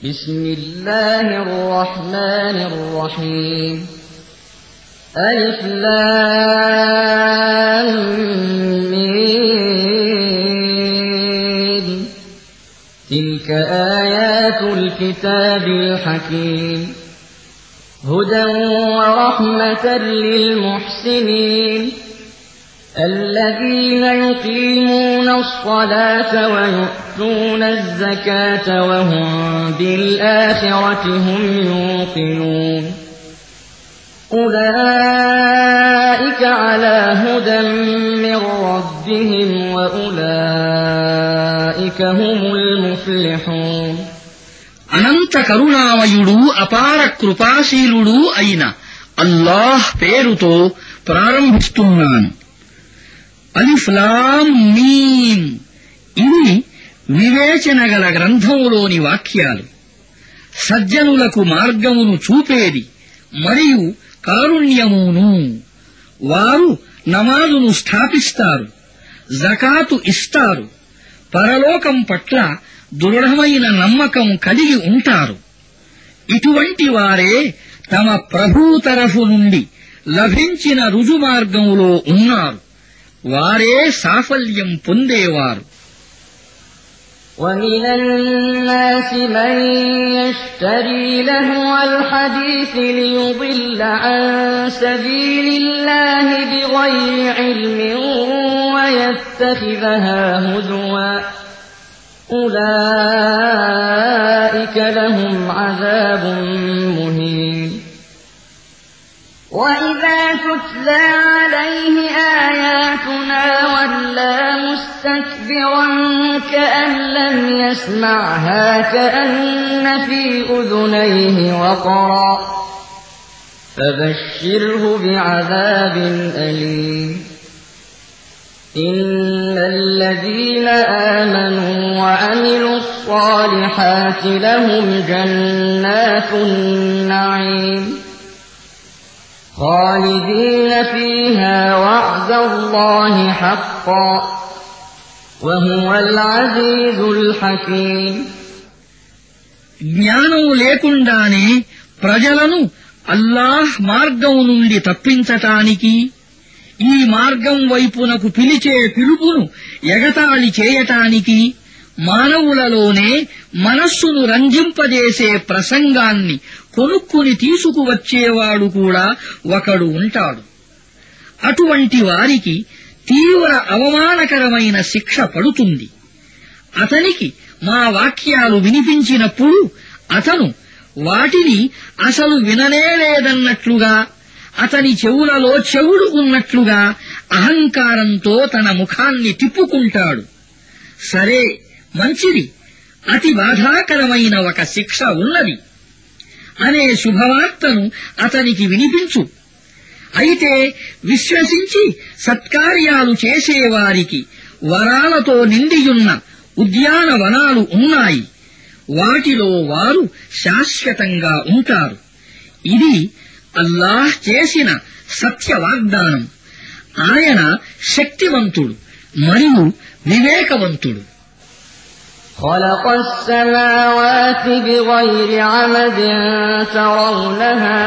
بسم الله الرحمن الرحيم ألف لام ميم تلك آيات الكتاب الحكيم هدى ورحمة للمحسنين الذين يقيمون الصلاة ويؤتون الزكاة وهم بالآخرة هم يوقنون أولئك على هدى من ربهم وأولئك هم المفلحون అనంత కరుణామయుడు అపార కృపాశీలుడు అయిన అల్లాహ్ పేరుతో ప్రారంభిస్తున్నాను. అలిఫ్ లామ్ మీమ్ ఇవి వివేచనగల గ్రంథములోని వాక్యాలు. సజ్జనులకు మార్గమును చూపేది మరియు కారుణ్యమును. వారు నమాజును స్థాపిస్తారు, జకాతు ఇస్తారు, పరలోకం పట్ల దృఢమైన నమ్మకం కలిగి ఉంటారు. ఇటువంటి వారే తమ ప్రభువు తరఫు నుండి లభించిన రుజుమార్గములో ఉన్నారు. వారే సాఫల్యం పొందేవారు. ومن الناس من يشتري لهو الحديث ليضل عن سبيل الله بغير علم ويتخذها هزوا أولئك لهم عذاب مهين وإذا تتلى عليه آياتنا ولى مستكبرا كأن لم يسمعها كأن في أذنيه وقرا فبشره بعذاب أليم إن الذين آمنوا وعملوا الصالحات لهم جنات النعيم خالدين فيها وعد الله حقا وهو العزيز الحكيم జ్ఞానం లేకుండానే ప్రజలను అల్లాహ్ మార్గం నుండి తప్పించటానికి, ఈ మార్గం వైపునకు పిలిచే పిలుపును ఎగతాళి చేయటానికి మానవులలోనే మనస్సును రంజింపజేసే ప్రసంగాన్ని కొనుక్కుని తీసుకువచ్చేవాడు కూడా ఒకడు ఉంటాడు. అటువంటి వారికి తీవ్ర అవమానకరమైన శిక్ష పడుతుంది. అతనికి మా వాక్యాలు వినిపించినప్పుడు అతను వాటిని అసలు విననేలేదన్నట్లుగా, అతని చెవులలో చెవుడు ఉన్నట్లుగా అహంకారంతో తన ముఖాన్ని తిప్పుకుంటాడు. సరే, మంచిది, అతి బాధాకరమైన ఒక శిక్ష ఉన్నది అనే శుభవార్తను అతనికి వినిపించు. అయితే విశ్వసించి సత్కార్యాలు చేసేవారికి వరాలతో నిండియున్న ఉద్యానవనాలు ఉన్నాయి. వాటిలో వారు శాశ్వతంగా ఉంటారు. ఇది అల్లాహ్ చేసిన సత్య వాగ్దానం. ఆయన శక్తివంతుడు మరియు వివేకవంతుడు. خلق السماوات بغير عمد ترونها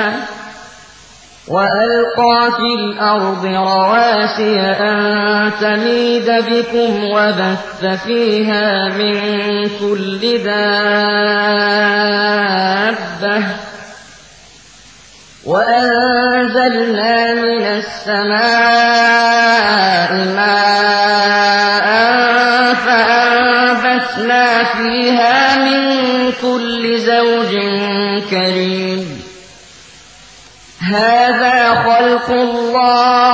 وألقى في الأرض رواسي أن تميد بكم وبث فيها من كل دابة وأنزلنا من السماء ماء فأنبتنا فيها من كل زوج كريم هذا خلق الله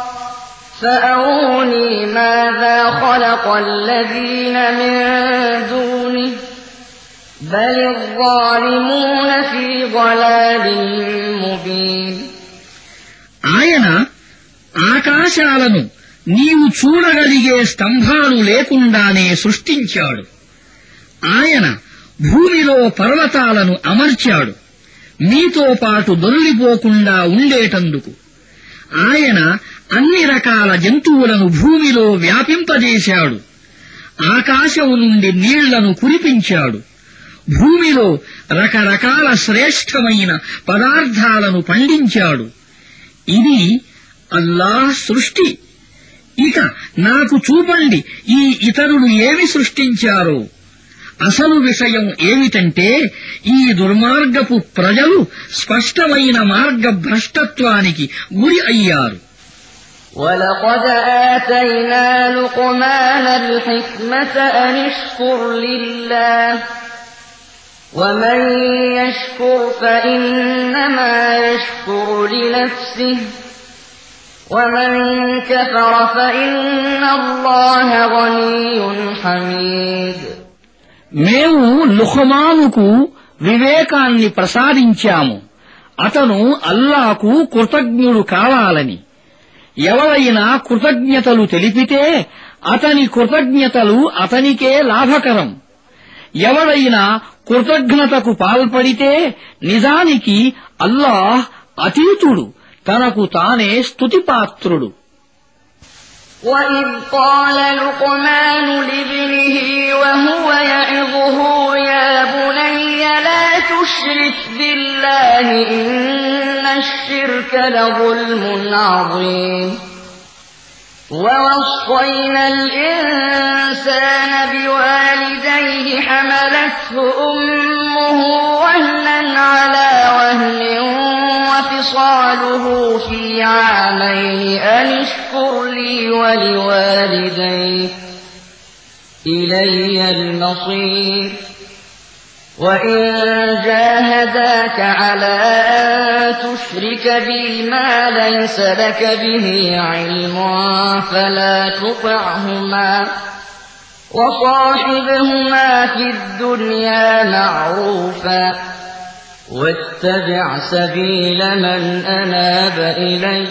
فأروني ماذا خلق الذين من دونه بل الظالمون في ضلال مبين ఆయన ఆకాశాలను నీవు చూడగలిగే స్తంభాలు లేకుండానే సృష్టించాడు. ఆయన భూమిలో పర్వతాలను అమర్చాడు మీతో పాటు దొర్లిపోకుండా ఉండేటందుకు. ఆయన అన్ని రకాల జంతువులను భూమిలో వ్యాపింపజేశాడు. ఆకాశం నుండి నీళ్లను కురిపించాడు. భూమిలో రకరకాల శ్రేష్టమైన పదార్థాలను పండించాడు. ఇది అల్లాహ్ సృష్టి. ఇక నాకు చూపండి ఈ ఇతరులు ఏమి సృష్టించారో. అసలు విషయం ఏమిటంటే ఈ దుర్మార్గపు ప్రజలు స్పష్టమైన మార్గభ్రష్టత్వానికి గురి అయ్యారు. وَلَقَدْ آتَيْنَا لُقْمَانَ الْحِكْمَةَ أَنِ اشْكُرْ لِلَّهِ وَمَن يَشْكُرْ فَإِنَّمَا يَشْكُرُ لِنَفْسِهِ وَمَن كَفَرَ فَإِنَّ اللَّهَ غَنِيٌّ حَمِيدٌ. మేము లుఖ్మానుకు వివేకాన్ని ప్రసాదించాము, అతను అల్లాహకు కృతజ్ఞుడు కావాలని. ఎవరైనా కృతజ్ఞతలు తెలిపితే అతని కృతజ్ఞతలు అతనికే లాభకరం. ఎవరైనా కృతజ్ఞతకు పాల్పడితే నిజానికి అల్లాహ్ అతీతుడు, తనకు తానే స్తుతిపాత్రుడు. وَإِذْ قَالَ لُقْمَانُ لِابْنِهِ وَهُوَ يَعِظُهُ يَا بُنَيَّ لَا تُشْرِكْ بِاللَّهِ إِنَّ الشِّرْكَ لَظُلْمٌ عَظِيمٌ. وَوَصَّيْنَا الْإِنسَانَ بِوَالِدَيْهِ حَمَلَتْهُ أُمُّهُ وَهْنًا عَلَىٰ وَهْنٍ وَفِصَالُهُ فِي عَامَيْنِ أَنِ اشْكُرْ لِي وَلِوَالِدَيْكَ إِلَيَّ الْمَصِيرُ. وَإِن جَاهَدَاكَ عَلَىٰ أَن تُشْرِكَ بِي مَا لَيْسَ لَكَ بِهِ عِلْمٌ فَلَا تُطِعْهُمَا وَصَاحِبْهُمَا فِي الدُّنْيَا مَعْرُوفًا وَاتَّبِعْ سَبِيلَ مَنْ أَنَابَ إِلَيَّ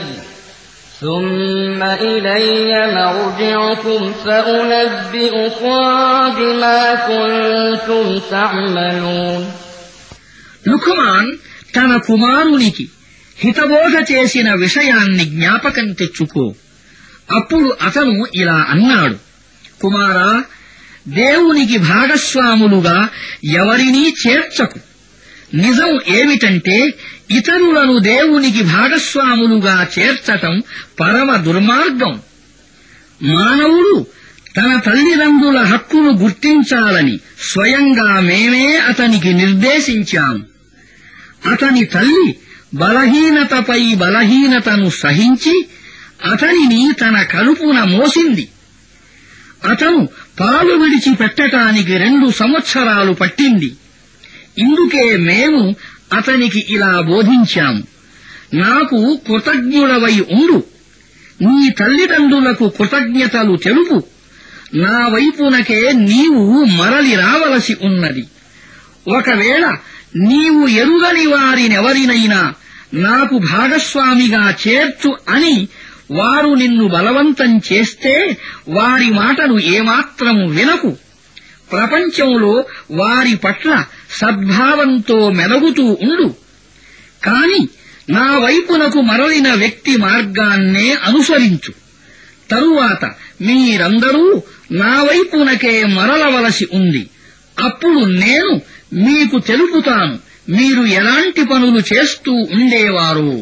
ثُمَّ إِلَيَّ مَرْجِعُكُمْ فَأُنَبِّئُكُم بِمَا كُنتُمْ تَعْمَلُونَ. లుఖ్మాన్ తన కుమారునికి హితబోధ చేసిన విషయాన్ని జ్ఞాపకం తెచ్చుకో. అప్పుడు అతను ఇలా అన్నాడు: కుమారా, దేవునికి భాగస్వాములుగా ఎవరినీ చేర్చకు. నిజం ఏమిటంటే ఇతరులను దేవునికి భాగస్వాములుగా చేర్చటం పరమ దుర్మార్గం. మానవుడు తన తల్లిదండ్రుల హక్కును గుర్తించాలని స్వయంగా మేమే అతనికి నిర్దేశించాము. అతని తల్లి బలహీనతపై బలహీనతను సహించి అతనిని తన కడుపున మోసింది. అతను పాలు విడిచిపెట్టటానికి 2 సంవత్సరాలు పట్టింది. ఇందుకే మేము అతనికి ఇలా బోధించాము: నాకు కృతజ్ఞుడవై ఉండు, నీ తల్లిదండ్రులకు కృతజ్ఞతలు తెలుపు, నా వైపునకే నీవు మరలి రావలసి ఉన్నది. ఒకవేళ నీవు ఎరుగని వారినెవరినైనా నాకు భాగస్వామిగా చేర్చు అని వారు నిన్ను బలవంతం చేస్తే వారి మాటను ఏమాత్రం వినకు. ప్రపంచంలో వారి పట్ల సద్భావంతో మెలగుతూ ఉండు. కాని నా వైపునకు మరలిన వ్యక్తి మార్గాన్నే అనుసరించు. తరువాత మీరందరూ నా వైపునకే మరలవలసి ఉంది. అప్పుడు నేను మీకు తెలుపుతాను మీరు ఎలాంటి పనులు చేస్తూ ఉండేవారు.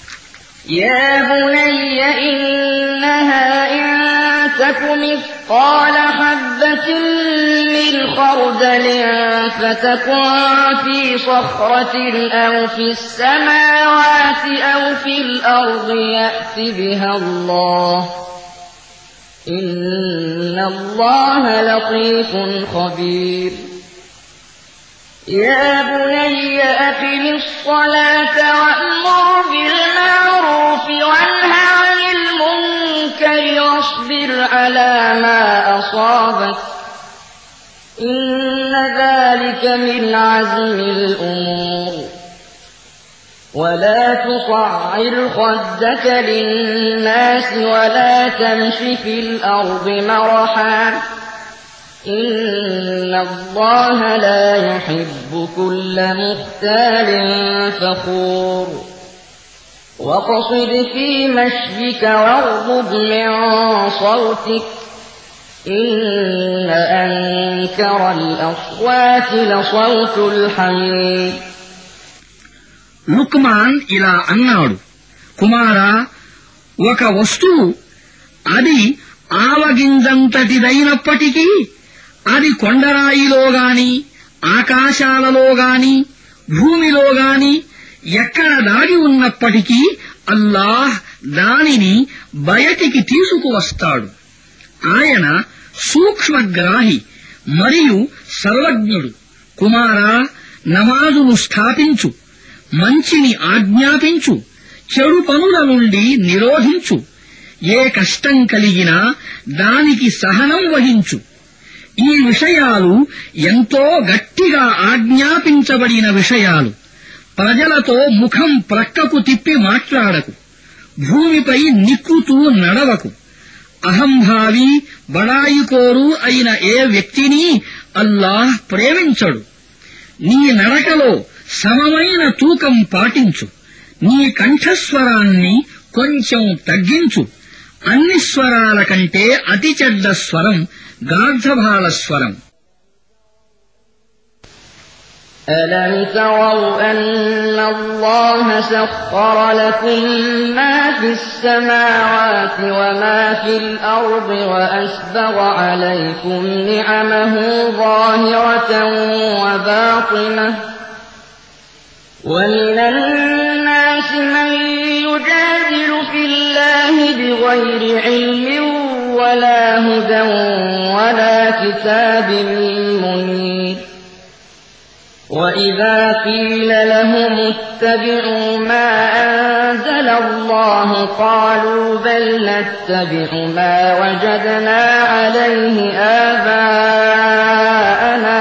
يا بني إنها إن تك مثقال حبة من خردل فتكن في صخرة أو في السماوات أو في الأرض يأت بها الله إن الله لطيف خبير. يا بني أقم الصلاة وأمر بالمعروف وانه عن المنكر واصبر على ما أصابك إن ذلك من عزم الأمور. ولا تصعر خدك للناس ولا تمش في الأرض مرحا إن الله لا يحب كل مختال فخور. واقصد في مشيك واغضض من صوتك إن أنكر الأصوات لصوت الحمير. లుక్మాన్ ఇలా అన్నాడు, కుమారా, ఒక వస్తువు అది ఆవగింజంతటిదైనప్పటికీ అది కొండరాయిలో గాని ఆకాశాలలో గాని భూమిలో గాని ఎక్కడ దాగి ఉన్నప్పటికీ అల్లాహ్ దానిని బయటికి తీసుకువస్తాడు. ఆయన సూక్ష్మగ్రాహి మరియు సర్వజ్ఞుడు. కుమారా, నమాజును స్థాపించు, మంచిని ఆజ్ఞాపించు, చెడు పనుల నుండి నిరోధించు. ఏ కష్టం కలిగినా దానికి సహనం వహించు. ఈ విషయాలు ఎంతో గట్టిగా ఆజ్ఞాపించబడిన విషయాలు. ప్రజలతో ముఖం ప్రక్కకు తిప్పి మాట్లాడకు. భూమిపై నిక్కుతూ నడవకు. అహంభావి, బడాయికోరు అయిన ఏ వ్యక్తిని అల్లాహ్ ప్రేమించడు. నీ నడకలో సమమైన తూకం పాటించు. నీ కంఠస్వరాన్ని కొంచెం తగ్గించు. అన్ని స్వరాల కంటే అతి చెడ్డ స్వరం గార్ధభాల స్వరం. ألم تروا أن الله سخر لكم ما في السماوات وما في الأرض وأسبغ عليكم نعمه ظاهرة وباطنة ومن الناس من يجادل في الله بغير علم ولا هدى ولا كتاب منير. وإذا قيل لهم اتبعوا ما أنزل الله قالوا بل نتبع ما وجدنا عليه آباءنا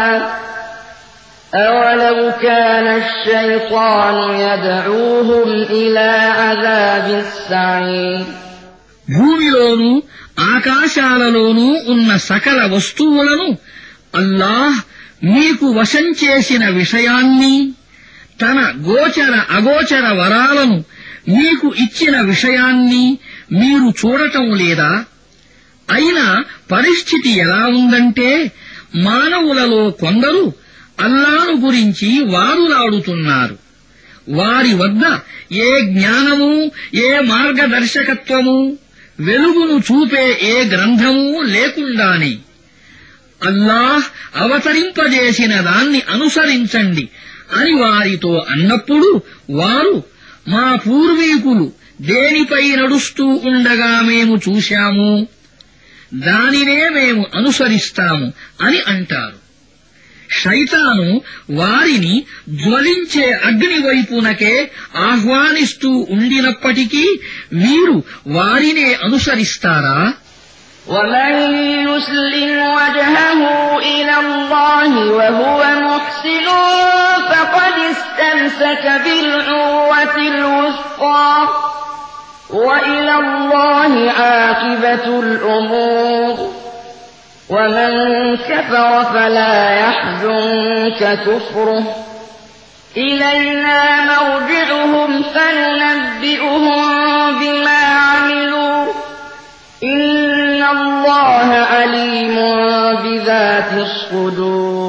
أولو كان الشيطان يدعوهم إلى عذاب السعير. భూమిలోనూ ఆకాశాలలోనూ ఉన్న సకల వస్తువులను అల్లాహ్ మీకు వశం చేసిన విషయాన్ని, తన గోచర అగోచర వరాలను మీకు ఇచ్చిన విషయాన్ని మీరు చూడటం లేదా? అయినా పరిస్థితి ఎలా ఉందంటే, మానవులలో కొందరు అల్లాను గురించి వాదులాడుతున్నారు. వారి వద్ద ఏ జ్ఞానము, ఏ మార్గదర్శకత్వము, వెలుగును చూపే ఏ గ్రంథమూ లేకుండానే అల్లాహ్ అవతరింపజేసిన దాన్ని అనుసరించండి అని వారితో అన్నప్పుడు వారు, మా పూర్వీకులు దేనిపై నడుస్తూ ఉండగా మేము చూశాము, దానినే మేము అనుసరిస్తాము అని అంటారు. శైతాను వారిని జ్వలించే అగ్ని వైపునకే ఆహ్వానిస్తూ ఉండినప్పటికీ వీరు వారినే అనుసరిస్తారా? ومن يسلم وجهه إلى الله وهو محسن فقد استمسك بالعروة الوثقى وإلى الله عاقبة الأمور. ومن كفر فلا يحزنك كفره إلينا مرجعهم فننبئهم بما عملوا إن الله عليم بذات الصدور.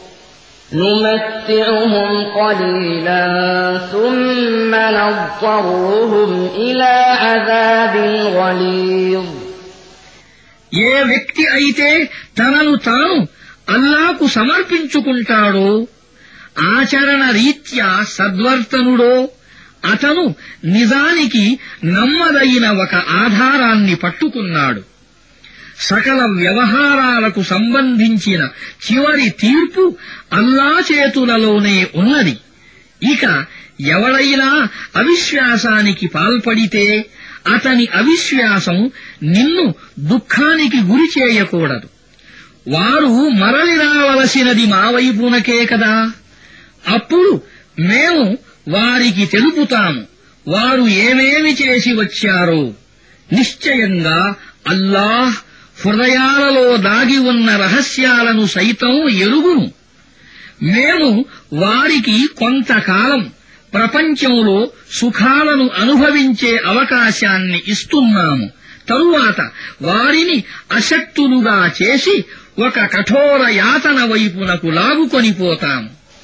نمتعهم قليلا ثم نضطرهم إلى عذاب غليظ. ఏ వ్యక్తి అయితే తనను తాను అల్లాకు సమర్పించుకుంటాడో, ఆచరణ రీత్యా సద్వర్తనుడో, అతను నిజానికి నమ్మదగిన ఒక ఆధారాన్ని పట్టుకున్నాడు. సకల వ్యవహారాలకు సంబంధించిన చివరి తీర్పు అల్లా చేతులలోనే ఉన్నది. ఇక ఎవడైనా అవిశ్వాసానికి పాల్పడితే అతని అవిశ్వాసం నిన్ను దుఃఖానికి గురి చేయకూడదు. వారు మరలి రావలసినది మా వైపునకే కదా. అప్పుడు మేము వారికి తెలుపుతాము వారు ఏమేమి చేసి వచ్చారో. నిశ్చయంగా అల్లాహ్ హృదయాలలో దాగి ఉన్న రహస్యాలను సైతం ఎరుగును. మేము వారికి కొంతకాలం ప్రపంచంలో సుఖాలను అనుభవించే అవకాశాన్ని ఇస్తున్నాము. తరువాత వారిని అశక్తులుగా చేసి ఒక కఠోర యాతన వైపునకు లాగుకొనిపోతాం.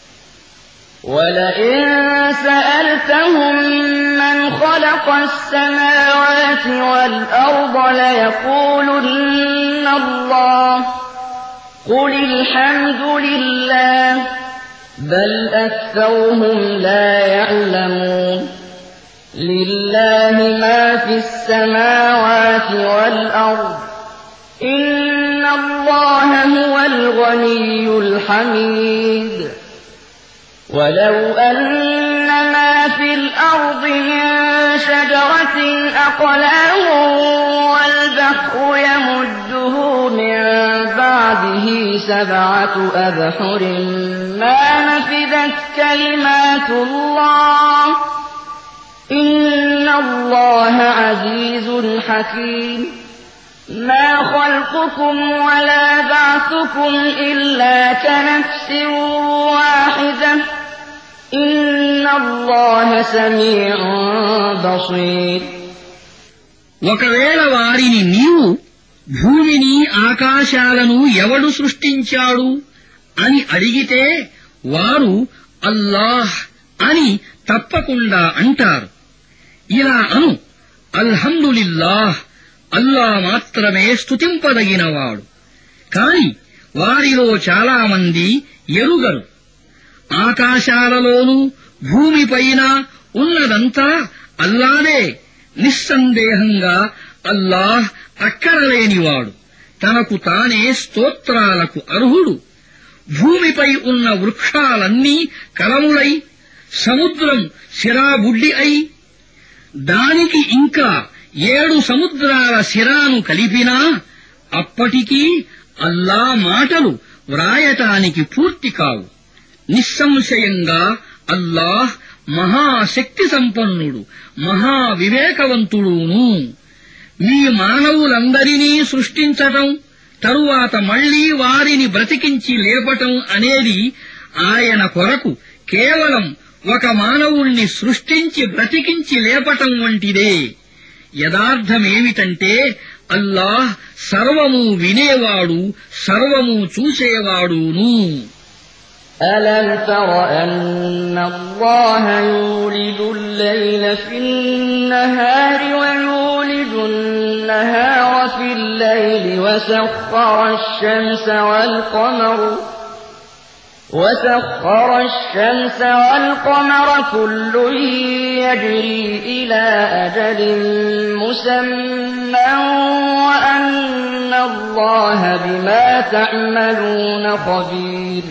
وَلَئِن سَأَلْتَهُم مَّنْ خَلَقَ السَّمَاوَاتِ وَالْأَرْضَ لَيَقُولُنَّ اللَّهُ قُلِ الْحَمْدُ لِلَّهِ بَلْ أَكْثَرُهُمْ لَا يَعْلَمُونَ لِلَّهِ مَا فِي السَّمَاوَاتِ وَالْأَرْضِ إِنَّ اللَّهَ هُوَ الْغَنِيُّ الْحَمِيدُ وَلَوْ أَنَّ مَا فِي الْأَرْضِ مِن شَجَرَةٍ أَقْلَامٌ وَالْبَحْرُ يَمُدُّهُ مِن بَعْدِهِ سَبْعَةُ أَبْحُرٍ مَّا نَفِدَتْ كَلِمَاتُ اللَّهِ إِنَّ اللَّهَ عَزِيزٌ حَكِيمٌ مَا خَلْقُكُمْ وَلَا بَعْثُكُمْ إِلَّا كَنَفْسٍ وَاحِدَةٍ إِنَّ اللَّهَ سَمِيعٌ بَصِيرٌ. ఒకవేళ వారిని నీవు భూమిని ఆకాశాలను ఎవడు సృష్టించాడు అని అడిగితే వారు అల్లాహ్ అని తప్పకుండా అంటారు. ఇలా అను, అల్హమ్దులిల్లాహ్, అల్లా మాత్రమే స్తుతింపదగినవాడు. కాని వారిలో చాలామంది ఎరుగరు. ఆకాశాలలోనూ భూమిపైన ఉన్నదంతా అల్లాదే. నిస్సందేహంగా అల్లాహ్ అక్కరలేనివాడు, తనకు తానే స్తోత్రాలకు అర్హుడు. భూమిపై ఉన్న వృక్షాలన్నీ కలములై, సముద్రం సిరాబుడ్డి అయి, దానికి ఇంకా 7 సముద్రాల సిరాను కలిపినా అప్పటికీ అల్లా మాటలు వ్రాయటానికి పూర్తి కావు. నిస్సంశయంగా అల్లాహ్ మహాశక్తి సంపన్నుడు, మహావివేకవంతుడును. మీ మానవులందరినీ సృష్టించటం, తరువాత మళ్లీ వారిని బ్రతికించి లేపటం అనేది ఆయన కొరకు కేవలం ఒక మానవుణ్ణి సృష్టించి బ్రతికించి లేపటం వంటిదే. యదార్థమేమిటంటే అల్లాహ్ సర్వము వినేవాడు, సర్వము చూసేవాడును. أَلَمْ تَرَ أَنَّ اللَّهَ يُولِجُ اللَّيْلَ فِي النَّهَارِ وَيُولِجُ النَّهَارَ فِي اللَّيْلِ وَسَخَّرَ الشَّمْسَ وَالْقَمَرَ كُلٌّ يَجْرِي إِلَىٰ أَجَلٍ مُّسَمًّى وَأَنَّ اللَّهَ بِمَا تَعْمَلُونَ خَبِيرٌ.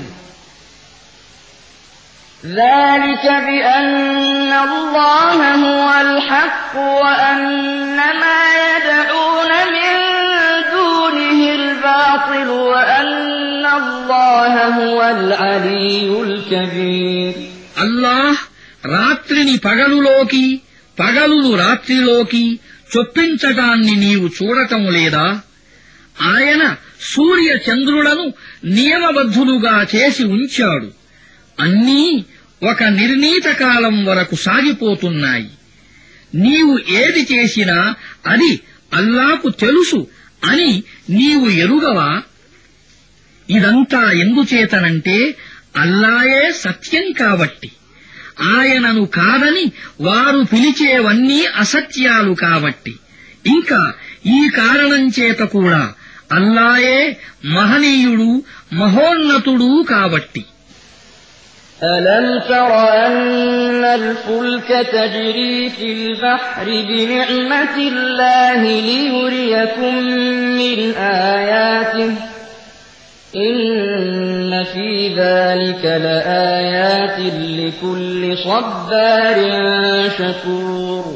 ذَلِكَ بِأَنَّ اللَّهَ هُوَ الْحَقُّ وَأَنَّ مَا يَدْعُونَ مِن دُونِهِ الْبَاطِلُ وَأَنَّ اللَّهَ هُوَ الْعَلِيُّ الْكَبِيرُ. అల్లాహ్ రాత్రిని పగలులోకి, పగలును రాత్రిలోకి చొప్పించటాన్ని నీవు చూడటం లేదా? ఆయన సూర్య చంద్రులను నియమబద్ధులుగా చేసి ఉంచాడు. అన్నీ ఒక నిర్ణీత కాలం వరకు సాగిపోతున్నాయి. నీవు ఏది చేసినా అది అల్లాకు తెలుసు అని నీవు ఎరుగవా? ఇదంతా ఎందుచేతనంటే అల్లాయే సత్యం కాబట్టి, ఆయనను కాదని వారు పిలిచేవన్నీ అసత్యాలు కాబట్టి, ఇంకా ఈ కారణం చేత కూడా అల్లాయే మహనీయుడు, మహోన్నతుడు కాబట్టి. أَلَمْ تَرَ أَنَّ الْفُلْكَ تَجْرِي فِي الْبَحْرِ بِنِعْمَتِ اللَّهِ لِيُرِيَكُم مِّنْ آيَاتِهِ ۚ إِنَّ فِي ذَلِكَ لَآيَاتٍ لِّكُلِّ صَبَّارٍ شَكُورٍ.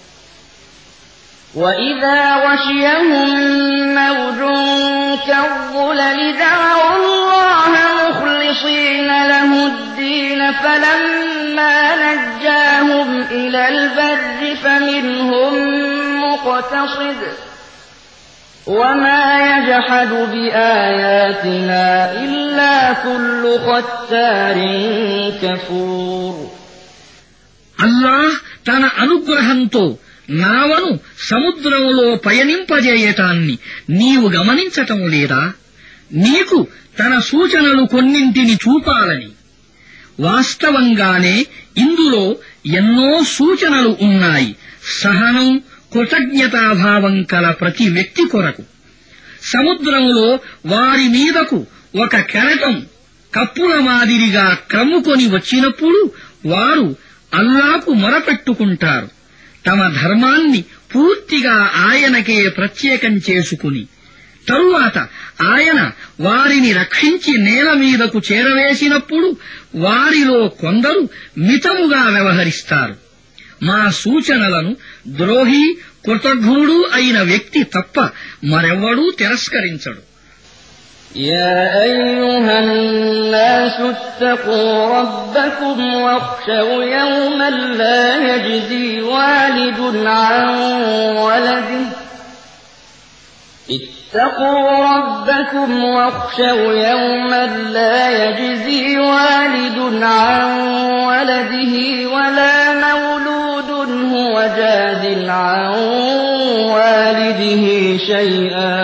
وَإِذَا غَشِيَهُم مَّوْجٌ كَالظُّلَلِ دَعَوُا اللَّهَ مُخْلِصِينَ لَهُ الدِّينَ فَلَمَّا نَجَّاهُمْ إِلَى الْبَرِّ فَمِنْهُم مُّقْتَصِدٌ ۚ وَمَا يَجْحَدُ بِآيَاتِنَا إِلَّا كُلُّ خَتَّارٍ كَفُورٍ. అల్లాహ్ తన అనుగ్రహంతో నావను సముద్రములో పయనింపజేయటాన్ని నీవు గమనించటం లేదా? నీకు తన సూచనలు కొన్నింటిని చూపాలని. వాస్తవంగానే ఇందులో ఎన్నో సూచనలు ఉన్నాయి, సహనం, కృతజ్ఞతాభావం కల ప్రతి వ్యక్తి కొరకు. సముద్రములో వారి మీదకు ఒక కెరటం కప్పుల మాదిరిగా క్రమ్ముకొని వచ్చినప్పుడు వారు అల్లాకు మొరపెట్టుకుంటారు, తమ ధర్మాన్ని పూర్తిగా ఆయనకే ప్రత్యేకం చేసుకుని. తరువాత ఆయన వారిని రక్షించి నేల మీదకు చేరవేసినప్పుడు వారిలో కొందరు మితముగా వ్యవహరిస్తారు. మా సూచనలను ద్రోహి, కృతఘ్నుడు అయిన వ్యక్తి తప్ప మరెవ్వడూ తిరస్కరించడు. يا أيها الناس اتقوا ربكم واخشوا يوما لا يجزي والد عن ولده اتقوا ربكم واخشوا يوما لا يجزي والد عن ولده ولا مولود هو جاز عن والده شيئا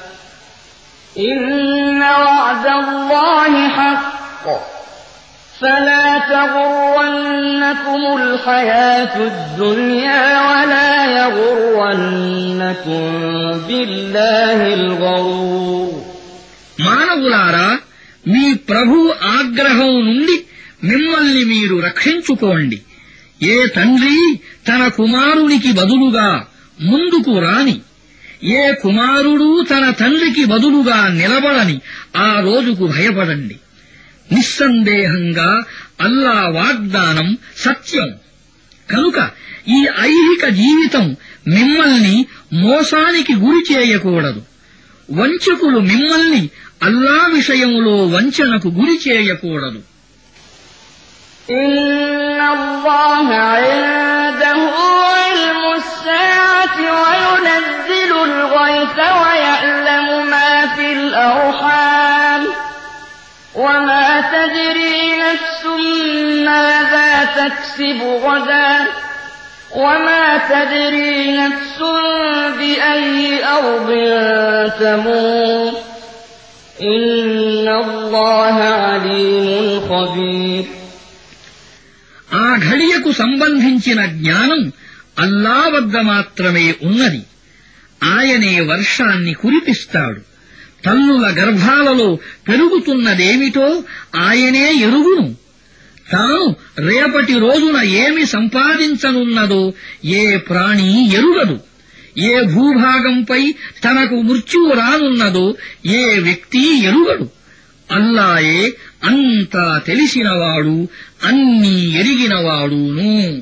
إن وعد الله حق فلا تغرنكم الحياة الدنيا ولا يغرنكم بالله الغرور. మానవులారా, మీ ప్రభువు ఆగ్రహం నుండి మిమ్మల్ని మీరు రక్షించుకోండి. ఏ తండ్రి తన కుమారునికి బదులుగా ముందుకు రాని, ఏ కుమారుడు తన తండ్రికి బదులుగా నిలబడని ఆ రోజుకు భయపడండి. నిస్సందేహంగా అల్లా వాగ్దానం సత్యం. కనుక ఈ ఐహిక జీవితం మిమ్మల్ని మోసానికి గురి చేయకూడదు. వంచకులు మిమ్మల్ని అల్లా విషయంలో వంచనకు గురి చేయకూడదు. إن الله عنده علم الساعة وينزل الغيث ويعلم ما في الأرحام وما تدري نفس ماذا تكسب غدا وما تدري نفس بأي أرض تموت إن الله عليم خبير. ఆ ఘడియకు సంబంధించిన జ్ఞానం అల్లా వద్ద మాత్రమే ఉన్నది. ఆయనే వర్షాన్ని కురిపిస్తాడు. తల్లుల గర్భాలలో పెరుగుతున్నదేమిటో ఆయనే ఎరుగును. తాను రేపటి రోజున ఏమి సంపాదించనున్నదో ఏ ప్రాణి ఎరుగదు. ఏ భూభాగంపై తనకు మృత్యువు రానున్నదో ఏ వ్యక్తి ఎరుగడు. అల్లాయే అంతా తెలిసినవాడు, అన్నీ ఎరిగినవాడును.